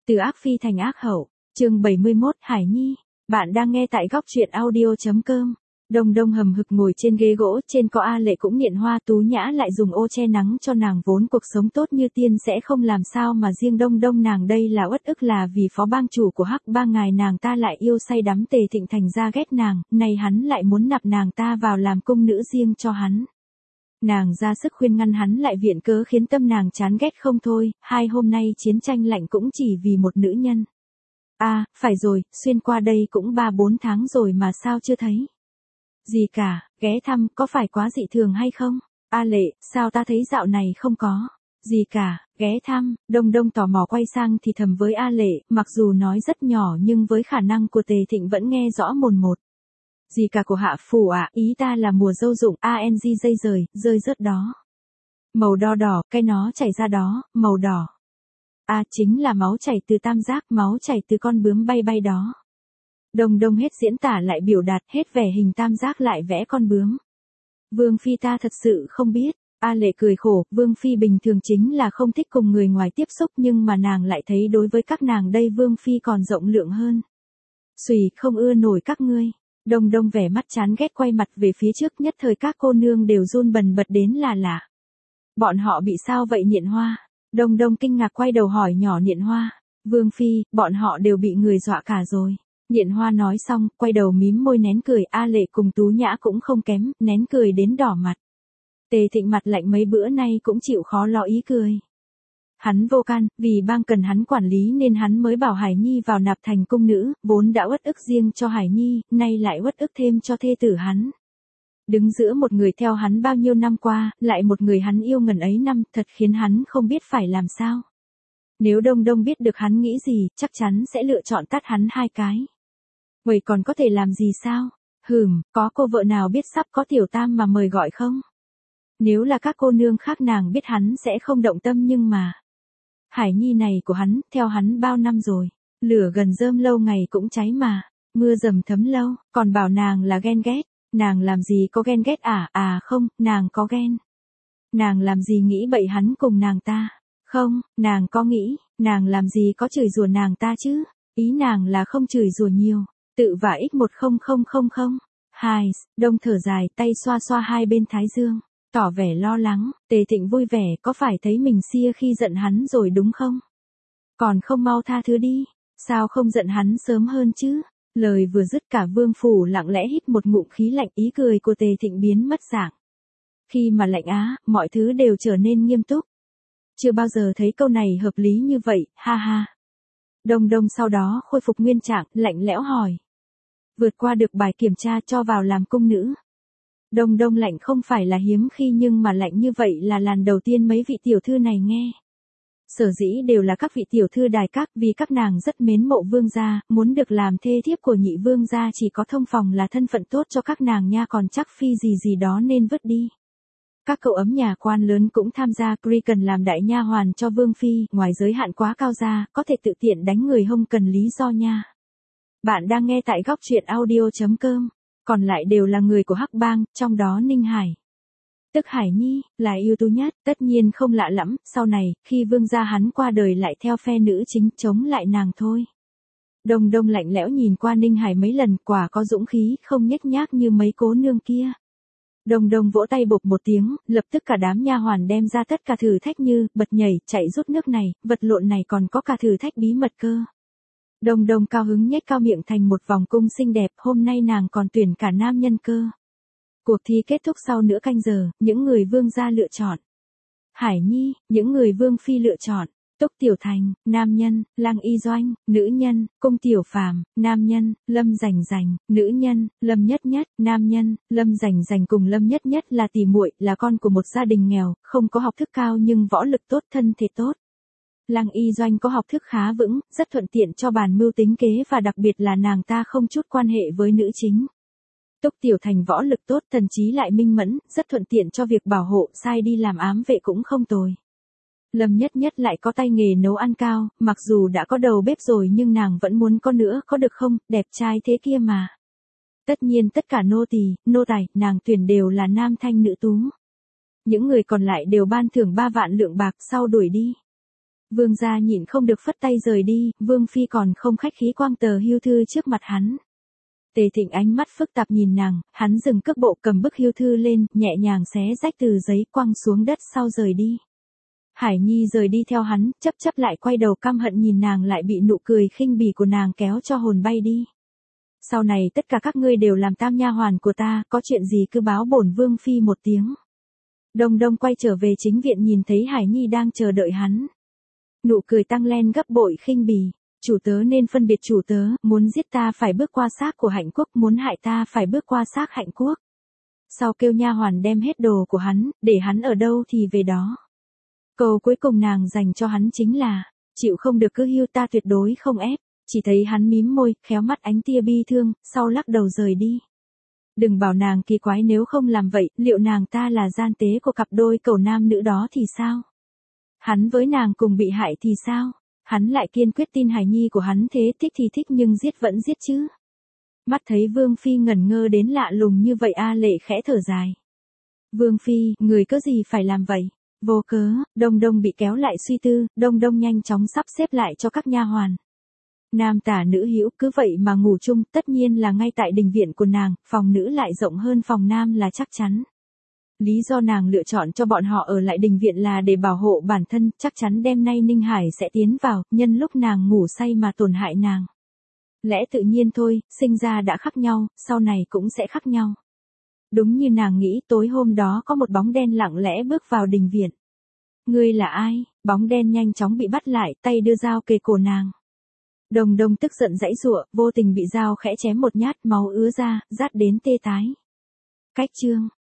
Từ ác phi thành ác hậu, chương 71, Hải Nhi. Bạn đang nghe tại góc truyện audio.com. Đông Đông hầm hực ngồi trên ghế gỗ, trên có A Lệ cũng nghiện hoa, Tú Nhã lại dùng ô che nắng cho nàng, vốn cuộc sống tốt như tiên sẽ không làm sao mà riêng Đông Đông nàng đây là uất ức, là vì phó bang chủ của Hắc Bang ngài nàng ta lại yêu say đắm Tề Thịnh thành ra ghét nàng, nay hắn lại muốn nạp nàng ta vào làm cung nữ riêng cho hắn. Nàng ra sức khuyên ngăn hắn lại viện cớ khiến tâm nàng chán ghét không thôi, hai hôm nay chiến tranh lạnh cũng chỉ vì một nữ nhân. Phải rồi, xuyên qua đây cũng 3-4 tháng rồi mà sao chưa thấy gì cả, ghé thăm có phải quá dị thường hay không? A Lệ, sao ta thấy dạo này không có gì cả, ghé thăm. Đông Đông tò mò quay sang thì thầm với A Lệ, mặc dù nói rất nhỏ nhưng với khả năng của Tề Thịnh vẫn nghe rõ mồn một. Gì cả của hạ phủ à, ý ta là mùa dâu rụng, dây rơi rớt đó. Màu đo đỏ, cái nó chảy ra đó, màu đỏ. Chính là máu chảy từ tam giác, máu chảy từ con bướm bay bay đó. Đông Đông hết diễn tả lại biểu đạt, hết vẽ hình tam giác lại vẽ con bướm. Vương Phi ta thật sự không biết. A Lệ cười khổ, Vương Phi bình thường chính là không thích cùng người ngoài tiếp xúc, nhưng mà nàng lại thấy đối với các nàng đây Vương Phi còn rộng lượng hơn. Xùy, không ưa nổi các ngươi. Đông Đông vẻ mắt chán ghét quay mặt về phía trước, nhất thời các cô nương đều run bần bật đến là lạ. Bọn họ bị sao vậy Niện Hoa? Đông Đông kinh ngạc quay đầu hỏi nhỏ Niện Hoa. Vương Phi, bọn họ đều bị người dọa cả rồi. Niện Hoa nói xong, quay đầu mím môi nén cười, A Lệ cùng Tú Nhã cũng không kém, nén cười đến đỏ mặt. Tề Thịnh mặt lạnh mấy bữa nay cũng chịu khó lo ý cười. Hắn vô can, vì bang cần hắn quản lý nên hắn mới bảo Hải Nhi vào nạp thành cung nữ, vốn đã uất ức riêng cho Hải Nhi, nay lại uất ức thêm cho thê tử hắn. Đứng giữa một người theo hắn bao nhiêu năm qua, lại một người hắn yêu ngần ấy năm, thật khiến hắn không biết phải làm sao. Nếu Đông Đông biết được hắn nghĩ gì, chắc chắn sẽ lựa chọn tát hắn 2 cái. Vậy còn có thể làm gì sao? Có cô vợ nào biết sắp có tiểu tam mà mời gọi không? Nếu là các cô nương khác nàng biết hắn sẽ không động tâm, nhưng mà Hải Nhi này của hắn, theo hắn bao năm rồi. Lửa gần rơm lâu ngày cũng cháy mà. Mưa dầm thấm lâu, còn bảo nàng là ghen ghét. Nàng làm gì có ghen ghét không, nàng có ghen. Nàng làm gì nghĩ bậy hắn cùng nàng ta? Không, nàng có nghĩ, nàng làm gì có chửi rủa nàng ta chứ? Ý nàng là không chửi rủa nhiều. Tự vả x1000. Đông thở dài, tay xoa xoa hai bên thái dương, tỏ vẻ lo lắng. Tề Thịnh vui vẻ, có phải thấy mình xia khi giận hắn rồi đúng không? Còn không mau tha thứ đi, sao không giận hắn sớm hơn chứ? Lời vừa dứt cả vương phủ lặng lẽ hít một ngụm khí lạnh, ý cười của Tề Thịnh biến mất dạng. Khi mà lạnh mọi thứ đều trở nên nghiêm túc. Chưa bao giờ thấy câu này hợp lý như vậy, ha ha. Đông Đông sau đó khôi phục nguyên trạng, lạnh lẽo hỏi. Vượt qua được bài kiểm tra cho vào làm cung nữ. Đông Đông lạnh không phải là hiếm khi, nhưng mà lạnh như vậy là lần đầu tiên mấy vị tiểu thư này nghe. Sở dĩ đều là các vị tiểu thư đài các, vì các nàng rất mến mộ vương gia, muốn được làm thê thiếp của nhị vương gia, chỉ có thông phòng là thân phận tốt cho các nàng nha, còn chắc phi gì đó nên vứt đi. Các cậu ấm nhà quan lớn cũng tham gia, Cri cần làm đại nha hoàn cho vương phi, ngoài giới hạn quá cao ra, có thể tự tiện đánh người không cần lý do nha. Bạn đang nghe tại góc truyện audio.com, còn lại đều là người của Hắc Bang, trong đó Ninh Hải, tức Hải Nhi, là ưu tú nhất, tất nhiên không lạ lẫm, sau này, khi vương gia hắn qua đời lại theo phe nữ chính chống lại nàng thôi. Đông Đông lạnh lẽo nhìn qua Ninh Hải mấy lần, quả có dũng khí, không nhếch nhác như mấy cố nương kia. Đông Đông vỗ tay bộp một tiếng, lập tức cả đám nha hoàn đem ra tất cả thử thách như bật nhảy, chạy rút nước này, vật lộn này, còn có cả thử thách bí mật cơ. Đông Đông cao hứng nhếch cao miệng thành một vòng cung xinh đẹp, hôm nay nàng còn tuyển cả nam nhân cơ. Cuộc thi kết thúc sau nửa canh giờ, những người vương gia lựa chọn Hải Nhi, những người vương phi lựa chọn Túc Tiểu Thành, nam nhân, Lăng Y Doanh, nữ nhân, Cung Tiểu Phàm, nam nhân, Lâm Rành Rành, nữ nhân, Lâm Nhất Nhất, nam nhân, Lâm Rành Rành cùng Lâm Nhất Nhất là tỉ muội, là con của một gia đình nghèo, không có học thức cao nhưng võ lực tốt, thân thể tốt. Lăng Y Doanh có học thức khá vững, rất thuận tiện cho bàn mưu tính kế, và đặc biệt là nàng ta không chút quan hệ với nữ chính. Túc Tiểu Thành võ lực tốt, thần trí lại minh mẫn, rất thuận tiện cho việc bảo hộ, sai đi làm ám vệ cũng không tồi. Lâm Nhất Nhất lại có tay nghề nấu ăn cao, mặc dù đã có đầu bếp rồi nhưng nàng vẫn muốn có nữa, có được không, đẹp trai thế kia mà. Tất nhiên tất cả nô tỳ, nô tài, nàng tuyển đều là nam thanh nữ tú. Những người còn lại đều ban thưởng 3 vạn lượng bạc, sau đuổi đi. Vương gia nhịn không được phất tay rời đi, Vương phi còn không khách khí quăng tờ hưu thư trước mặt hắn. Tề Thịnh ánh mắt phức tạp nhìn nàng, hắn dừng cước bộ cầm bức hưu thư lên, nhẹ nhàng xé rách tờ giấy quăng xuống đất sau rời đi. Hải Nhi rời đi theo hắn, chấp lại quay đầu căm hận nhìn nàng lại bị nụ cười khinh bỉ của nàng kéo cho hồn bay đi. Sau này tất cả các ngươi đều làm tam nha hoàn của ta, có chuyện gì cứ báo bổn Vương phi một tiếng. Đông Đông quay trở về chính viện nhìn thấy Hải Nhi đang chờ đợi hắn. Nụ cười tăng lên gấp bội khinh bỉ. Chủ tớ nên phân biệt chủ tớ, muốn giết ta phải bước qua xác của Hạnh Quốc, muốn hại ta phải bước qua xác Hạnh Quốc. Sau kêu nha hoàn đem hết đồ của hắn, để hắn ở đâu thì về đó. Câu cuối cùng nàng dành cho hắn chính là, chịu không được cứ hiu ta tuyệt đối không ép. Chỉ thấy hắn mím môi, khéo mắt ánh tia bi thương, sau lắc đầu rời đi. Đừng bảo nàng kỳ quái nếu không làm vậy, liệu nàng ta là gian tế của cặp đôi cầu nam nữ đó thì sao? Hắn với nàng cùng bị hại thì sao? Hắn lại kiên quyết tin hài nhi của hắn thế, thích thì thích nhưng giết vẫn giết chứ. Mắt thấy Vương Phi ngẩn ngơ đến lạ lùng như vậy, A Lệ khẽ thở dài. Vương Phi, người có gì phải làm vậy? Vô cớ, Đông Đông bị kéo lại suy tư, Đông Đông nhanh chóng sắp xếp lại cho các nha hoàn. Nam tả nữ hữu cứ vậy mà ngủ chung, tất nhiên là ngay tại đình viện của nàng, phòng nữ lại rộng hơn phòng nam là chắc chắn. Lý do nàng lựa chọn cho bọn họ ở lại đình viện là để bảo hộ bản thân, chắc chắn đêm nay Ninh Hải sẽ tiến vào, nhân lúc nàng ngủ say mà tổn hại nàng. Lẽ tự nhiên thôi, sinh ra đã khác nhau, sau này cũng sẽ khác nhau. Đúng như nàng nghĩ, tối hôm đó có một bóng đen lặng lẽ bước vào đình viện. Ngươi là ai? Bóng đen nhanh chóng bị bắt lại, tay đưa dao kề cổ nàng. Đồng Đông tức giận giãy giụa, vô tình bị dao khẽ chém một nhát, máu ứa ra, rát đến tê tái. Cách chương